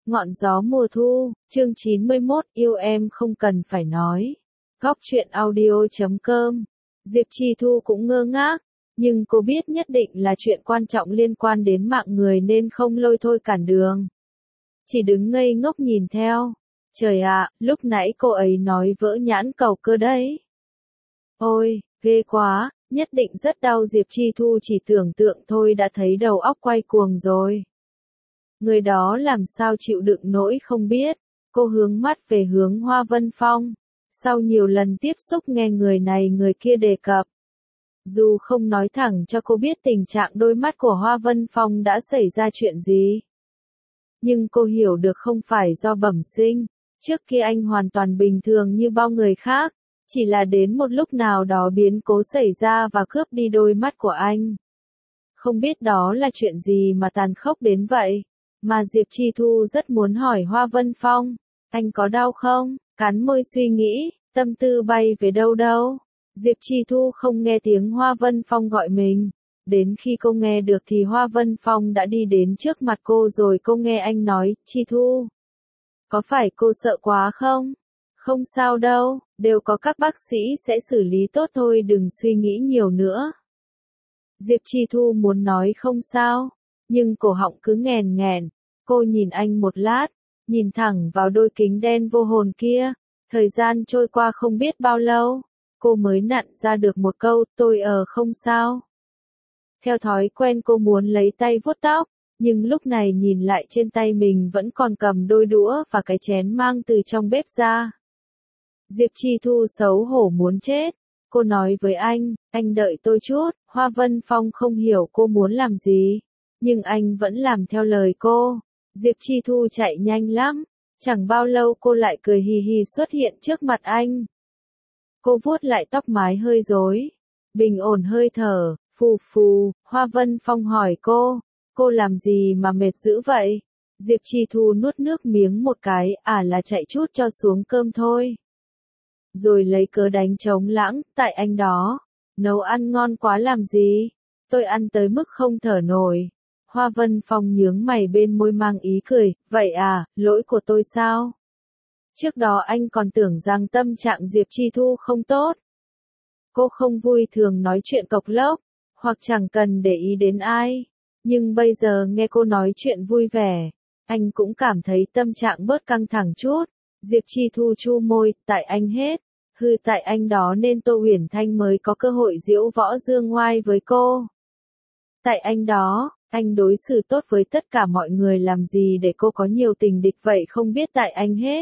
Ngọn gió mùa thu, chương 91, yêu em không cần phải nói. Góc truyện audio.com. Diệp Chi Thu cũng ngơ ngác, nhưng cô biết nhất định là chuyện quan trọng liên quan đến mạng người nên không lôi thôi cản đường. Chỉ đứng ngây ngốc nhìn theo. Trời ạ, lúc nãy cô ấy nói vỡ nhãn cầu cơ đấy. Ôi, ghê quá, nhất định rất đau. Diệp Chi Thu chỉ tưởng tượng thôi đã thấy đầu óc quay cuồng rồi. Người đó làm sao chịu đựng nỗi không biết. Cô hướng mắt về hướng Hoa Vân Phong. Sau nhiều lần tiếp xúc nghe người này người kia đề cập. Dù không nói thẳng cho cô biết tình trạng đôi mắt của Hoa Vân Phong đã xảy ra chuyện gì. Nhưng cô hiểu được không phải do bẩm sinh. Trước kia anh hoàn toàn bình thường như bao người khác. Chỉ là đến một lúc nào đó biến cố xảy ra và cướp đi đôi mắt của anh. Không biết đó là chuyện gì mà tàn khốc đến vậy. Mà Diệp Chi Thu rất muốn hỏi Hoa Vân Phong, anh có đau không? Cắn môi suy nghĩ, tâm tư bay về đâu đâu. Diệp Chi Thu không nghe tiếng Hoa Vân Phong gọi mình. Đến khi cô nghe được thì Hoa Vân Phong đã đi đến trước mặt cô rồi cô nghe anh nói, Chi Thu. Có phải cô sợ quá không? Không sao đâu, đều có các bác sĩ sẽ xử lý tốt thôi, đừng suy nghĩ nhiều nữa. Diệp Chi Thu muốn nói không sao, nhưng cổ họng cứ nghèn nghẹn. Cô nhìn anh một lát, nhìn thẳng vào đôi kính đen vô hồn kia. Thời gian trôi qua không biết bao lâu, cô mới nặn ra được một câu, tôi không sao. Theo thói quen cô muốn lấy tay vuốt tóc, nhưng lúc này nhìn lại trên tay mình vẫn còn cầm đôi đũa và cái chén mang từ trong bếp ra. Diệp Chi Thu xấu hổ muốn chết. Cô nói với anh đợi tôi chút. Hoa Vân Phong không hiểu cô muốn làm gì, nhưng anh vẫn làm theo lời cô. Diệp Chi Thu chạy nhanh lắm, chẳng bao lâu cô lại cười hì hì xuất hiện trước mặt anh. Cô vuốt lại tóc mái hơi rối, bình ổn hơi thở, phù phù. Hoa Vân Phong hỏi cô làm gì mà mệt dữ vậy? Diệp Chi Thu nuốt nước miếng một cái, là chạy chút cho xuống cơm thôi. Rồi lấy cớ đánh trống lãng, tại anh đó, nấu ăn ngon quá làm gì, tôi ăn tới mức không thở nổi. Hoa Vân Phong nhướng mày bên môi mang ý cười, vậy à, lỗi của tôi sao? Trước đó anh còn tưởng rằng tâm trạng Diệp Chi Thu không tốt. Cô không vui thường nói chuyện cộc lốc, hoặc chẳng cần để ý đến ai. Nhưng bây giờ nghe cô nói chuyện vui vẻ, anh cũng cảm thấy tâm trạng bớt căng thẳng chút. Diệp Chi Thu chu môi, tại anh hết. Tại anh đó nên Tô Uyển Thanh mới có cơ hội diễu võ dương ngoai với cô. Tại anh đó, anh đối xử tốt với tất cả mọi người làm gì để cô có nhiều tình địch vậy không biết tại anh hết.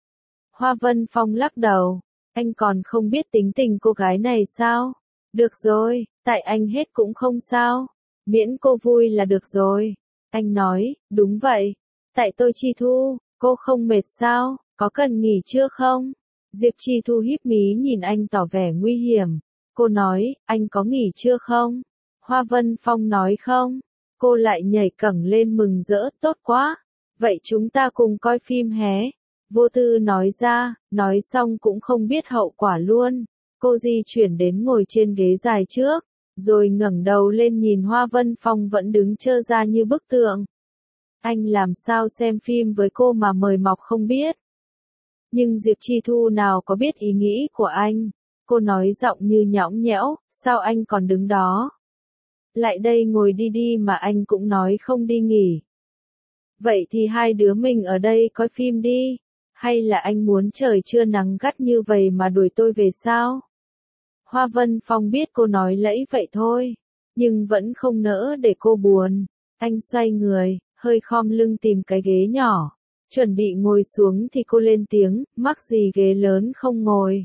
Hoa Vân Phong lắc đầu, anh còn không biết tính tình cô gái này sao? Được rồi, tại anh hết cũng không sao, miễn cô vui là được rồi. Anh nói, đúng vậy, tại tôi Chi Thu, cô không mệt sao, có cần nghỉ chưa không? Diệp Chi Thu híp mí nhìn anh tỏ vẻ nguy hiểm. Cô nói, anh có nghỉ chưa không? Hoa Vân Phong nói không. Cô lại nhảy cẫng lên mừng rỡ, tốt quá. Vậy chúng ta cùng coi phim hé. Vô Tư nói ra, nói xong cũng không biết hậu quả luôn. Cô di chuyển đến ngồi trên ghế dài trước, rồi ngẩng đầu lên nhìn Hoa Vân Phong vẫn đứng trơ ra như bức tượng. Anh làm sao xem phim với cô mà mời mọc không biết. Nhưng Diệp Chi Thu nào có biết ý nghĩ của anh. Cô nói giọng như nhõng nhẽo, sao anh còn đứng đó? Lại đây ngồi đi đi mà anh cũng nói không đi nghỉ. Vậy thì hai đứa mình ở đây coi phim đi. Hay là anh muốn trời trưa nắng gắt như vậy mà đuổi tôi về sao? Hoa Vân Phong biết cô nói lẫy vậy thôi, nhưng vẫn không nỡ để cô buồn. Anh xoay người, hơi khom lưng tìm cái ghế nhỏ. Chuẩn bị ngồi xuống thì cô lên tiếng, mắc gì ghế lớn không ngồi.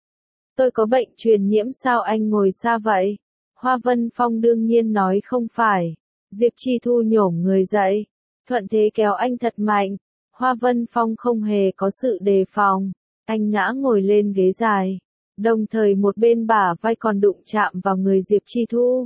Tôi có bệnh truyền nhiễm sao anh ngồi xa vậy? Hoa Vân Phong đương nhiên nói không phải. Diệp Chi Thu nhổm người dậy, thuận thế kéo anh thật mạnh. Hoa Vân Phong không hề có sự đề phòng. Anh ngã ngồi lên ghế dài, đồng thời một bên bả vai còn đụng chạm vào người Diệp Chi Thu.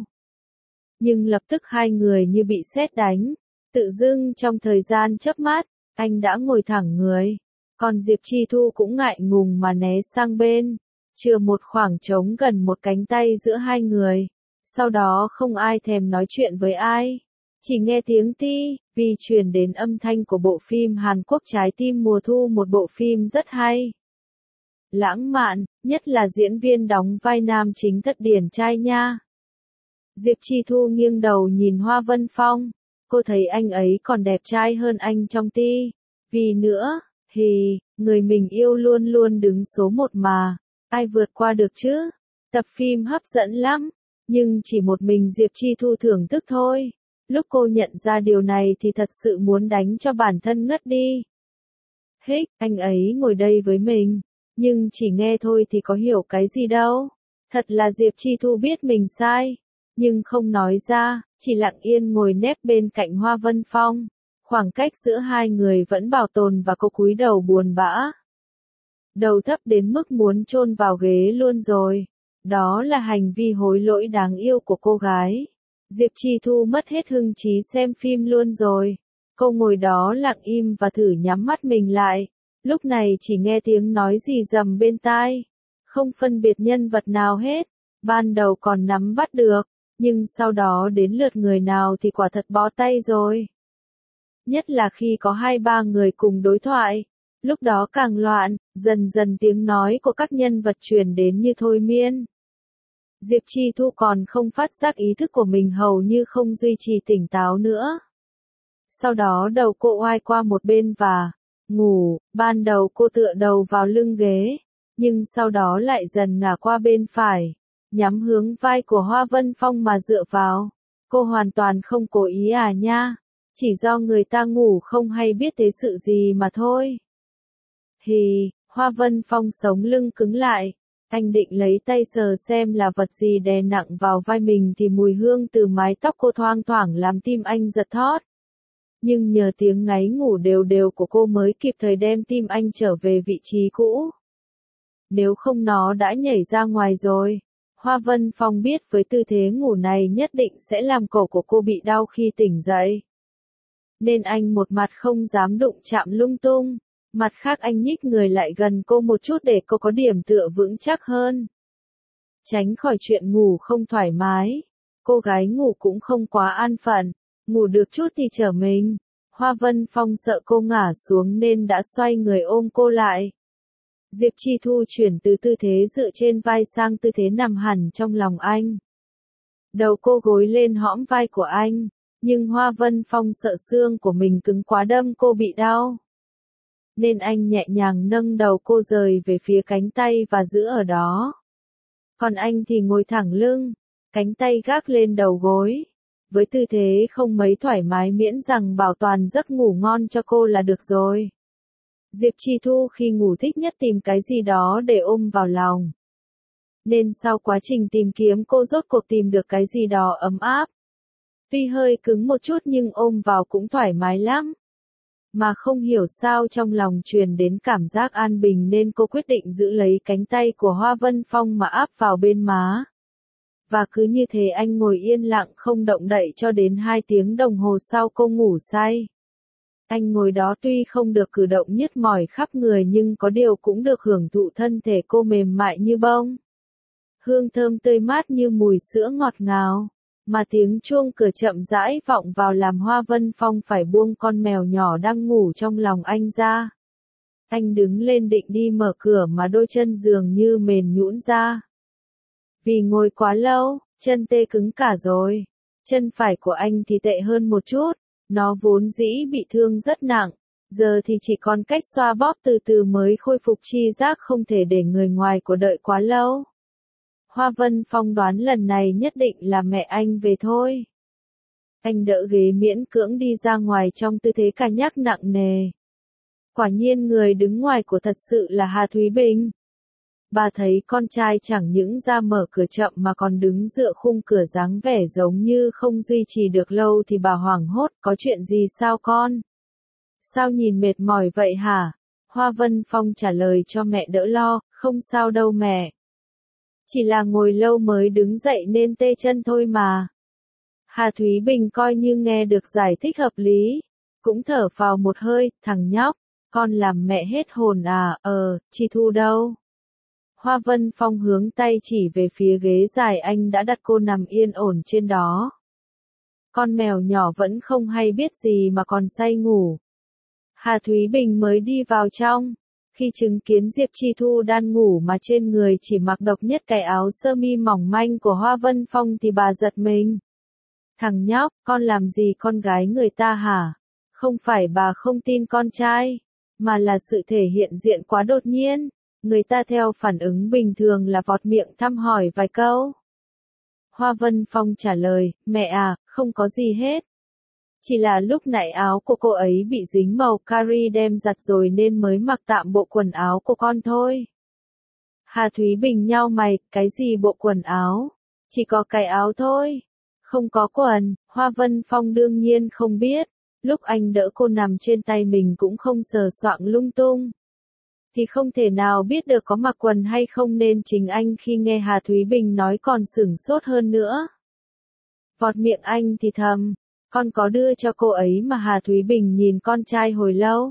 Nhưng lập tức hai người như bị sét đánh. Tự dưng trong thời gian chớp mắt, anh đã ngồi thẳng người, còn Diệp Chi Thu cũng ngại ngùng mà né sang bên, chừa một khoảng trống gần một cánh tay giữa hai người. Sau đó không ai thèm nói chuyện với ai. Chỉ nghe tiếng ti, vì truyền đến âm thanh của bộ phim Hàn Quốc Trái tim mùa thu, một bộ phim rất hay. Lãng mạn, nhất là diễn viên đóng vai nam chính thật điển trai nha. Diệp Chi Thu nghiêng đầu nhìn Hoa Vân Phong, cô thấy anh ấy còn đẹp trai hơn anh trong ti. Vì nữa, người mình yêu luôn luôn đứng số một mà, ai vượt qua được chứ? Tập phim hấp dẫn lắm, nhưng chỉ một mình Diệp Chi Thu thưởng thức thôi. Lúc cô nhận ra điều này thì thật sự muốn đánh cho bản thân ngất đi. Anh ấy ngồi đây với mình, nhưng chỉ nghe thôi thì có hiểu cái gì đâu. Thật là Diệp Chi Thu biết mình sai, nhưng không nói ra, chỉ lặng yên ngồi nép bên cạnh Hoa Vân Phong. Khoảng cách giữa hai người vẫn bảo tồn và cô cúi đầu buồn bã. Đầu thấp đến mức muốn chôn vào ghế luôn rồi. Đó là hành vi hối lỗi đáng yêu của cô gái. Diệp Chi Thu mất hết hứng chí xem phim luôn rồi. Cô ngồi đó lặng im và thử nhắm mắt mình lại. Lúc này chỉ nghe tiếng nói rì rầm bên tai. Không phân biệt nhân vật nào hết. Ban đầu còn nắm bắt được, nhưng sau đó đến lượt người nào thì quả thật bó tay rồi. Nhất là khi có 2-3 người cùng đối thoại. Lúc đó càng loạn, dần dần tiếng nói của các nhân vật truyền đến như thôi miên. Diệp Chi Thu còn không phát giác ý thức của mình hầu như không duy trì tỉnh táo nữa. Sau đó đầu cô oai qua một bên và ngủ. Ban đầu cô tựa đầu vào lưng ghế, nhưng sau đó lại dần ngả qua bên phải, nhắm hướng vai của Hoa Vân Phong mà dựa vào. Cô hoàn toàn không cố ý à nha, chỉ do người ta ngủ không hay biết thế sự gì mà thôi. Hoa Vân Phong sống lưng cứng lại. Anh định lấy tay sờ xem là vật gì đè nặng vào vai mình thì mùi hương từ mái tóc cô thoang thoảng làm tim anh giật thót. Nhưng nhờ tiếng ngáy ngủ đều đều của cô mới kịp thời đem tim anh trở về vị trí cũ. Nếu không nó đã nhảy ra ngoài rồi. Hoa Vân Phong biết với tư thế ngủ này nhất định sẽ làm cổ của cô bị đau khi tỉnh dậy. Nên anh một mặt không dám đụng chạm lung tung. Mặt khác anh nhích người lại gần cô một chút để cô có điểm tựa vững chắc hơn. Tránh khỏi chuyện ngủ không thoải mái. Cô gái ngủ cũng không quá an phận. Ngủ được chút thì trở mình. Hoa Vân Phong sợ cô ngả xuống nên đã xoay người ôm cô lại. Diệp Chi Thu chuyển từ tư thế dựa trên vai sang tư thế nằm hẳn trong lòng anh. Đầu cô gối lên hõm vai của anh. Nhưng Hoa Vân Phong sợ xương của mình cứng quá đâm cô bị đau. Nên anh nhẹ nhàng nâng đầu cô rời về phía cánh tay và giữ ở đó. Còn anh thì ngồi thẳng lưng, cánh tay gác lên đầu gối. Với tư thế không mấy thoải mái miễn rằng bảo toàn giấc ngủ ngon cho cô là được rồi. Diệp Chi Thu khi ngủ thích nhất tìm cái gì đó để ôm vào lòng. Nên sau quá trình tìm kiếm cô rốt cuộc tìm được cái gì đó ấm áp. Tuy hơi cứng một chút nhưng ôm vào cũng thoải mái lắm. Mà không hiểu sao trong lòng truyền đến cảm giác an bình nên cô quyết định giữ lấy cánh tay của Hoa Vân Phong mà áp vào bên má. Và cứ như thế anh ngồi yên lặng không động đậy cho đến 2 tiếng đồng hồ sau cô ngủ say. Anh ngồi đó tuy không được cử động nhức mỏi khắp người nhưng có điều cũng được hưởng thụ thân thể cô mềm mại như bông. Hương thơm tươi mát như mùi sữa ngọt ngào. Mà tiếng chuông cửa chậm rãi vọng vào làm Hoa Vân Phong phải buông con mèo nhỏ đang ngủ trong lòng anh ra. Anh đứng lên định đi mở cửa mà đôi chân dường như mềm nhũn ra. Vì ngồi quá lâu, chân tê cứng cả rồi. Chân phải của anh thì tệ hơn một chút, nó vốn dĩ bị thương rất nặng, giờ thì chỉ còn cách xoa bóp từ từ mới khôi phục tri giác, không thể để người ngoài của đợi quá lâu. Hoa Vân Phong đoán lần này nhất định là mẹ anh về thôi. Anh đỡ ghế miễn cưỡng đi ra ngoài trong tư thế cà nhắc nặng nề. Quả nhiên người đứng ngoài của thật sự là Hà Thúy Bình. Bà thấy con trai chẳng những ra mở cửa chậm mà còn đứng dựa khung cửa dáng vẻ giống như không duy trì được lâu thì bà hoảng hốt, có chuyện gì sao con? Sao nhìn mệt mỏi vậy hả? Hoa Vân Phong trả lời cho mẹ đỡ lo, không sao đâu mẹ. Chỉ là ngồi lâu mới đứng dậy nên tê chân thôi mà. Hà Thúy Bình coi như nghe được giải thích hợp lý. Cũng thở phào một hơi, thằng nhóc, con làm mẹ hết hồn à, Chi Thu đâu? Hoa Vân Phong hướng tay chỉ về phía ghế dài anh đã đặt cô nằm yên ổn trên đó. Con mèo nhỏ vẫn không hay biết gì mà còn say ngủ. Hà Thúy Bình mới đi vào trong. Khi chứng kiến Diệp Chi Thu đang ngủ mà trên người chỉ mặc độc nhất cái áo sơ mi mỏng manh của Hoa Vân Phong thì bà giật mình. Thằng nhóc, con làm gì con gái người ta hả? Không phải bà không tin con trai, mà là sự thể hiện diện quá đột nhiên. Người ta theo phản ứng bình thường là vọt miệng thăm hỏi vài câu. Hoa Vân Phong trả lời, mẹ à, không có gì hết. Chỉ là lúc nãy áo của cô ấy bị dính màu cari đem giặt rồi nên mới mặc tạm bộ quần áo của con thôi. Hà Thúy Bình nhao mày, cái gì bộ quần áo? Chỉ có cái áo thôi. Không có quần, Hoa Vân Phong đương nhiên không biết. Lúc anh đỡ cô nằm trên tay mình cũng không sờ soạng lung tung. Thì không thể nào biết được có mặc quần hay không nên chính anh khi nghe Hà Thúy Bình nói còn sửng sốt hơn nữa. Vọt miệng anh thì thầm, con có đưa cho cô ấy mà. Hà Thúy Bình nhìn con trai hồi lâu.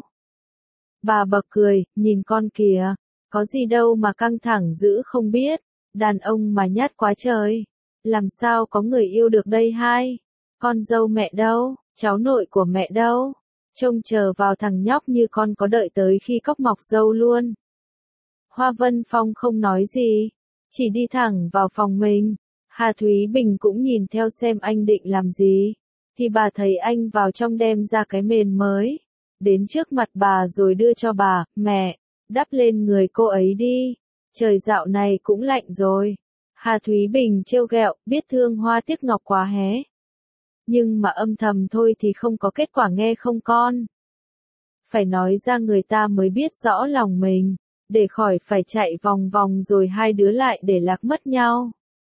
Bà bật cười, nhìn con kìa, có gì đâu mà căng thẳng dữ không biết, đàn ông mà nhát quá trời. Làm sao có người yêu được đây hai? Con dâu mẹ đâu, cháu nội của mẹ đâu? Trông chờ vào thằng nhóc như con có đợi tới khi cóc mọc râu luôn. Hoa Vân Phong không nói gì, chỉ đi thẳng vào phòng mình. Hà Thúy Bình cũng nhìn theo xem anh định làm gì. Thì bà thấy anh vào trong đem ra cái mền mới. Đến trước mặt bà rồi đưa cho bà, mẹ, đắp lên người cô ấy đi. Trời dạo này cũng lạnh rồi. Hà Thúy Bình trêu ghẹo, biết thương Hoa tiếc ngọc quá hé. Nhưng mà âm thầm thôi thì không có kết quả nghe không con. Phải nói ra người ta mới biết rõ lòng mình, để khỏi phải chạy vòng vòng rồi hai đứa lại để lạc mất nhau.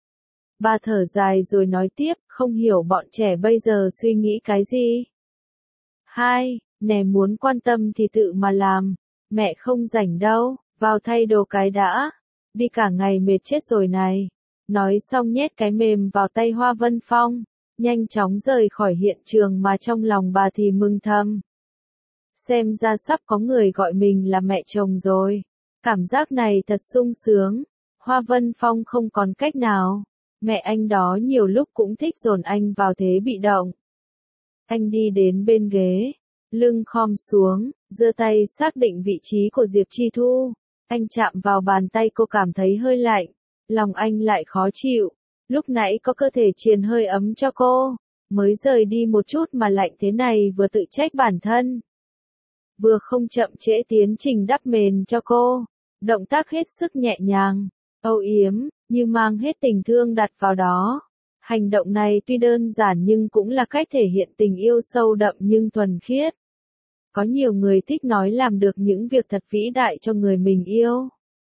Bà thở dài rồi nói tiếp, không hiểu bọn trẻ bây giờ suy nghĩ cái gì. Hai, nè muốn quan tâm thì tự mà làm, mẹ không rảnh đâu, vào thay đồ cái đã, đi cả ngày mệt chết rồi này. Nói xong nhét cái mềm vào tay Hoa Vân Phong, nhanh chóng rời khỏi hiện trường mà trong lòng bà thì mừng thầm. Xem ra sắp có người gọi mình là mẹ chồng rồi. Cảm giác này thật sung sướng. Hoa Vân Phong không còn cách nào. Mẹ anh đó nhiều lúc cũng thích dồn anh vào thế bị động. Anh đi đến bên ghế, lưng khom xuống, giơ tay xác định vị trí của Diệp Chi Thu. Anh chạm vào bàn tay cô cảm thấy hơi lạnh. Lòng anh lại khó chịu. Lúc nãy có cơ thể truyền hơi ấm cho cô. Mới rời đi một chút mà lạnh thế này vừa tự trách bản thân. Vừa không chậm trễ tiến trình đắp mền cho cô. Động tác hết sức nhẹ nhàng, âu yếm, như mang hết tình thương đặt vào đó. Hành động này tuy đơn giản nhưng cũng là cách thể hiện tình yêu sâu đậm nhưng thuần khiết. Có nhiều người thích nói làm được những việc thật vĩ đại cho người mình yêu.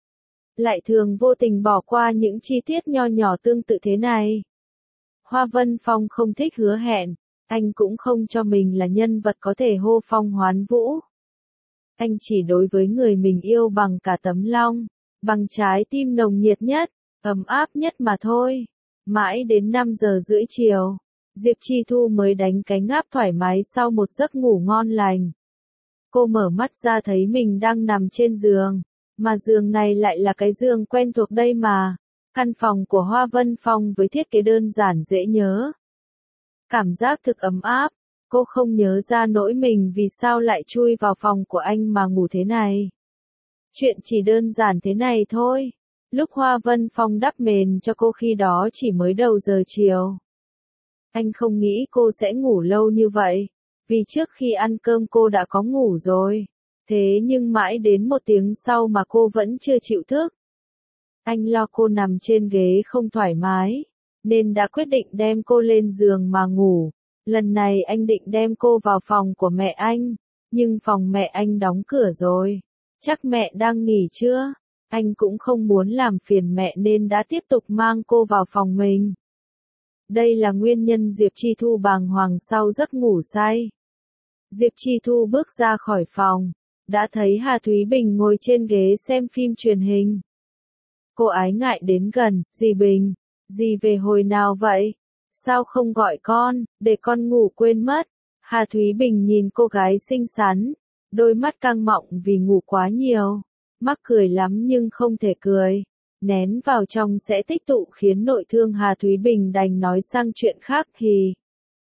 Lại thường vô tình bỏ qua những chi tiết nho nhỏ tương tự thế này. Hoa Vân Phong không thích hứa hẹn, anh cũng không cho mình là nhân vật có thể hô phong hoán vũ. Anh chỉ đối với người mình yêu bằng cả tấm lòng, bằng trái tim nồng nhiệt nhất, ấm áp nhất mà thôi. Mãi đến 5 giờ rưỡi chiều, Diệp Chi Thu mới đánh cái ngáp thoải mái sau một giấc ngủ ngon lành. Cô mở mắt ra thấy mình đang nằm trên giường, mà giường này lại là cái giường quen thuộc đây mà. Căn phòng của Hoa Vân Phong với thiết kế đơn giản dễ nhớ. Cảm giác thực ấm áp. Cô không nhớ ra nỗi mình vì sao lại chui vào phòng của anh mà ngủ thế này. Chuyện chỉ đơn giản thế này thôi. Lúc Hoa Vân Phong đắp mền cho cô khi đó chỉ mới đầu giờ chiều. Anh không nghĩ cô sẽ ngủ lâu như vậy. Vì trước khi ăn cơm cô đã có ngủ rồi. Thế nhưng mãi đến 1 tiếng sau mà cô vẫn chưa chịu thức. Anh lo cô nằm trên ghế không thoải mái, nên đã quyết định đem cô lên giường mà ngủ. Lần này anh định đem cô vào phòng của mẹ anh, nhưng phòng mẹ anh đóng cửa rồi. Chắc mẹ đang nghỉ chưa? Anh cũng không muốn làm phiền mẹ nên đã tiếp tục mang cô vào phòng mình. Đây là nguyên nhân Diệp Chi Thu bàng hoàng sau giấc ngủ say. Diệp Chi Thu bước ra khỏi phòng, đã thấy Hà Thúy Bình ngồi trên ghế xem phim truyền hình. Cô ái ngại đến gần, dì Bình, dì về hồi nào vậy? Sao không gọi con, để con ngủ quên mất? Hà Thúy Bình nhìn cô gái xinh xắn, đôi mắt căng mọng vì ngủ quá nhiều. Mắc cười lắm nhưng không thể cười. Nén vào trong sẽ tích tụ khiến nội thương Hà Thúy Bình đành nói sang chuyện khác thì.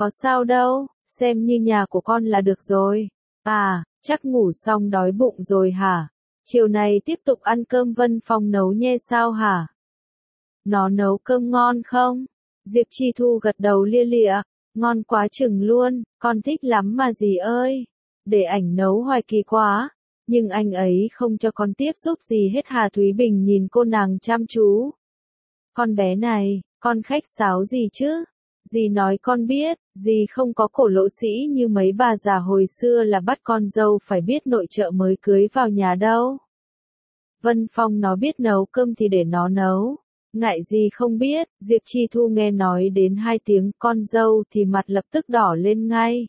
có sao đâu, xem như nhà của con là được rồi. À, chắc ngủ xong đói bụng rồi hả? Chiều này tiếp tục ăn cơm Vân Phong nấu nhe sao hả? Nó nấu cơm ngon không? Diệp Chi Thu gật đầu lia lịa, ngon quá chừng luôn, con thích lắm mà dì ơi. Để ảnh nấu hoài kỳ quá, nhưng anh ấy không cho con tiếp xúc gì hết. Hà Thúy Bình nhìn cô nàng chăm chú. Con bé này, con khách sáo gì chứ? Dì nói con biết, dì không có cổ lỗ sĩ như mấy bà già hồi xưa là bắt con dâu phải biết nội trợ mới cưới vào nhà đâu. Vân Phong nó biết nấu cơm thì để nó nấu. Ngại gì không biết, Diệp Chi Thu nghe nói đến 2 tiếng con dâu thì mặt lập tức đỏ lên ngay.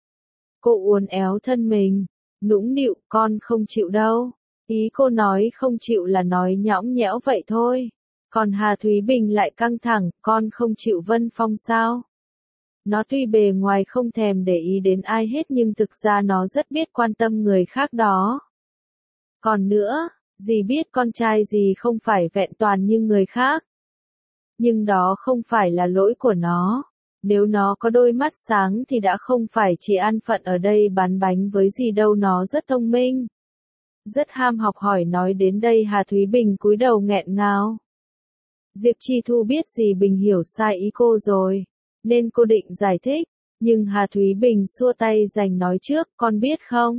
Cô uốn éo thân mình, nũng nịu, con không chịu đâu. Ý cô nói không chịu là nói nhõng nhẽo vậy thôi. Còn Hà Thúy Bình lại căng thẳng, con không chịu Vân Phong sao? Nó tuy bề ngoài không thèm để ý đến ai hết nhưng thực ra nó rất biết quan tâm người khác đó. Còn nữa, dì biết con trai dì không phải vẹn toàn như người khác. Nhưng đó không phải là lỗi của nó. Nếu nó có đôi mắt sáng thì đã không phải chỉ ăn phận ở đây bán bánh với dì đâu, nó rất thông minh. Rất ham học hỏi. Nói đến đây Hà Thúy Bình cúi đầu nghẹn ngào. Diệp Chi Thu biết dì Bình hiểu sai ý cô rồi, nên cô định giải thích, nhưng Hà Thúy Bình xua tay giành nói trước, con biết không?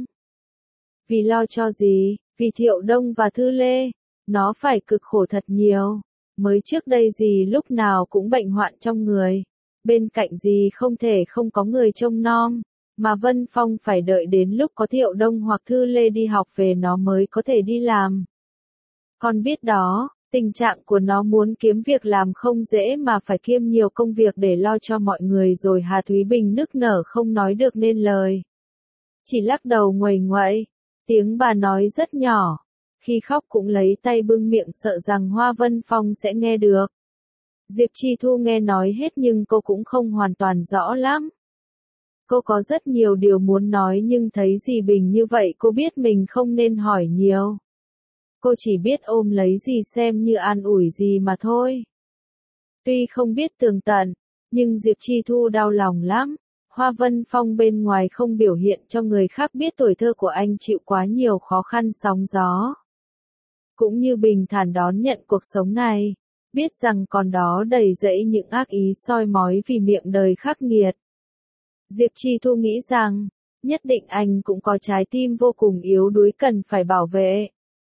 Vì lo cho dì, vì Thiệu Đông và Thư Lê, nó phải cực khổ thật nhiều. Mới trước đây dì lúc nào cũng bệnh hoạn trong người. Bên cạnh dì không thể không có người trông nom, mà Vân Phong phải đợi đến lúc có Thiệu Đông hoặc Thư Lê đi học về nó mới có thể đi làm. Con biết đó, tình trạng của nó muốn kiếm việc làm không dễ mà phải kiêm nhiều công việc để lo cho mọi người rồi. Hà Thúy Bình nức nở không nói được nên lời. Chỉ lắc đầu nguầy nguậy, tiếng bà nói rất nhỏ. Khi khóc cũng lấy tay bưng miệng sợ rằng Hoa Vân Phong sẽ nghe được. Diệp Chi Thu nghe nói hết nhưng cô cũng không hoàn toàn rõ lắm. Cô có rất nhiều điều muốn nói nhưng thấy dì Bình như vậy cô biết mình không nên hỏi nhiều. Cô chỉ biết ôm lấy dì xem như an ủi dì mà thôi. Tuy không biết tường tận, nhưng Diệp Chi Thu đau lòng lắm. Hoa Vân Phong bên ngoài không biểu hiện cho người khác biết tuổi thơ của anh chịu quá nhiều khó khăn sóng gió. Cũng như bình thản đón nhận cuộc sống này, biết rằng còn đó đầy rẫy những ác ý soi mói vì miệng đời khắc nghiệt. Diệp Chi Thu nghĩ rằng, nhất định anh cũng có trái tim vô cùng yếu đuối cần phải bảo vệ.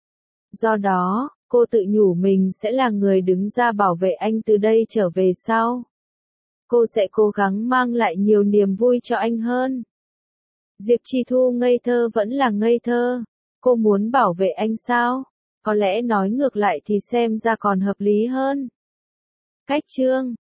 Do đó, cô tự nhủ mình sẽ là người đứng ra bảo vệ anh từ đây trở về sau. Cô sẽ cố gắng mang lại nhiều niềm vui cho anh hơn. Diệp Chi Thu ngây thơ vẫn là ngây thơ. Cô muốn bảo vệ anh sao? Có lẽ nói ngược lại thì xem ra còn hợp lý hơn. Cách chương